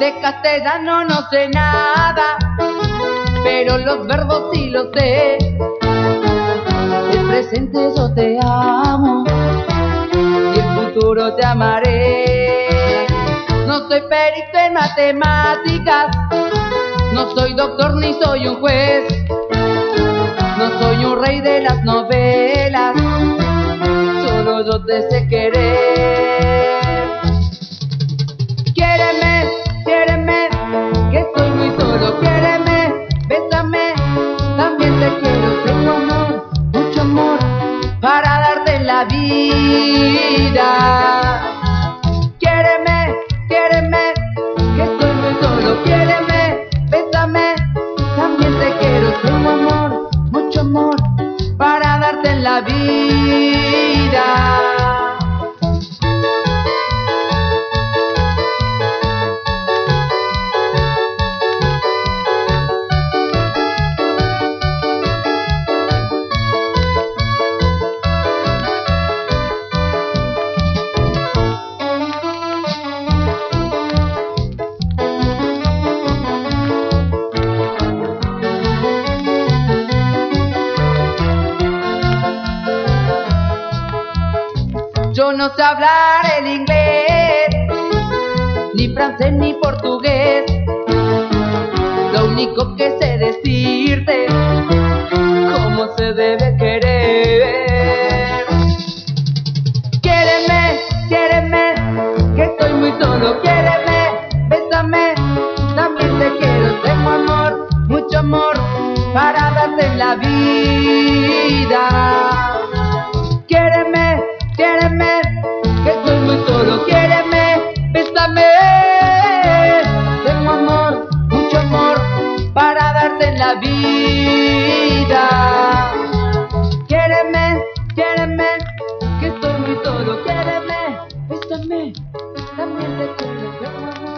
De castellano no sé nada, pero los verbos sí los sé. El presente yo te amo y el futuro te amaré. No soy perito en matemáticas, no soy doctor ni soy un juez, no soy un rey de las novelas, solo yo te sé querer. Quiéreme, quiéreme, que estoy muy solo. Quiéreme, bésame, también te quiero. Tengo amor, mucho amor, para darte en la vida. Quiéreme, quiéreme, que estoy muy solo. Quiéreme, bésame, también te quiero. Tengo amor, mucho amor, para darte en la vida. Yo no sé hablar el inglés, ni francés ni portugués. Lo único que sé decirte cómo se debe querer. Quiéreme, quiéreme, que estoy muy solo. Quiéreme, bésame, también te quiero. Tengo amor, mucho amor, para darte en la vida. Quiéreme, quiéreme, que estoy muy solo. Quiéreme, bésame. Tengo amor, mucho amor, para darte en la vida. Quiéreme, quiéreme, que estoy muy solo. Quiéreme, bésame, también te quiero. Tengo amor.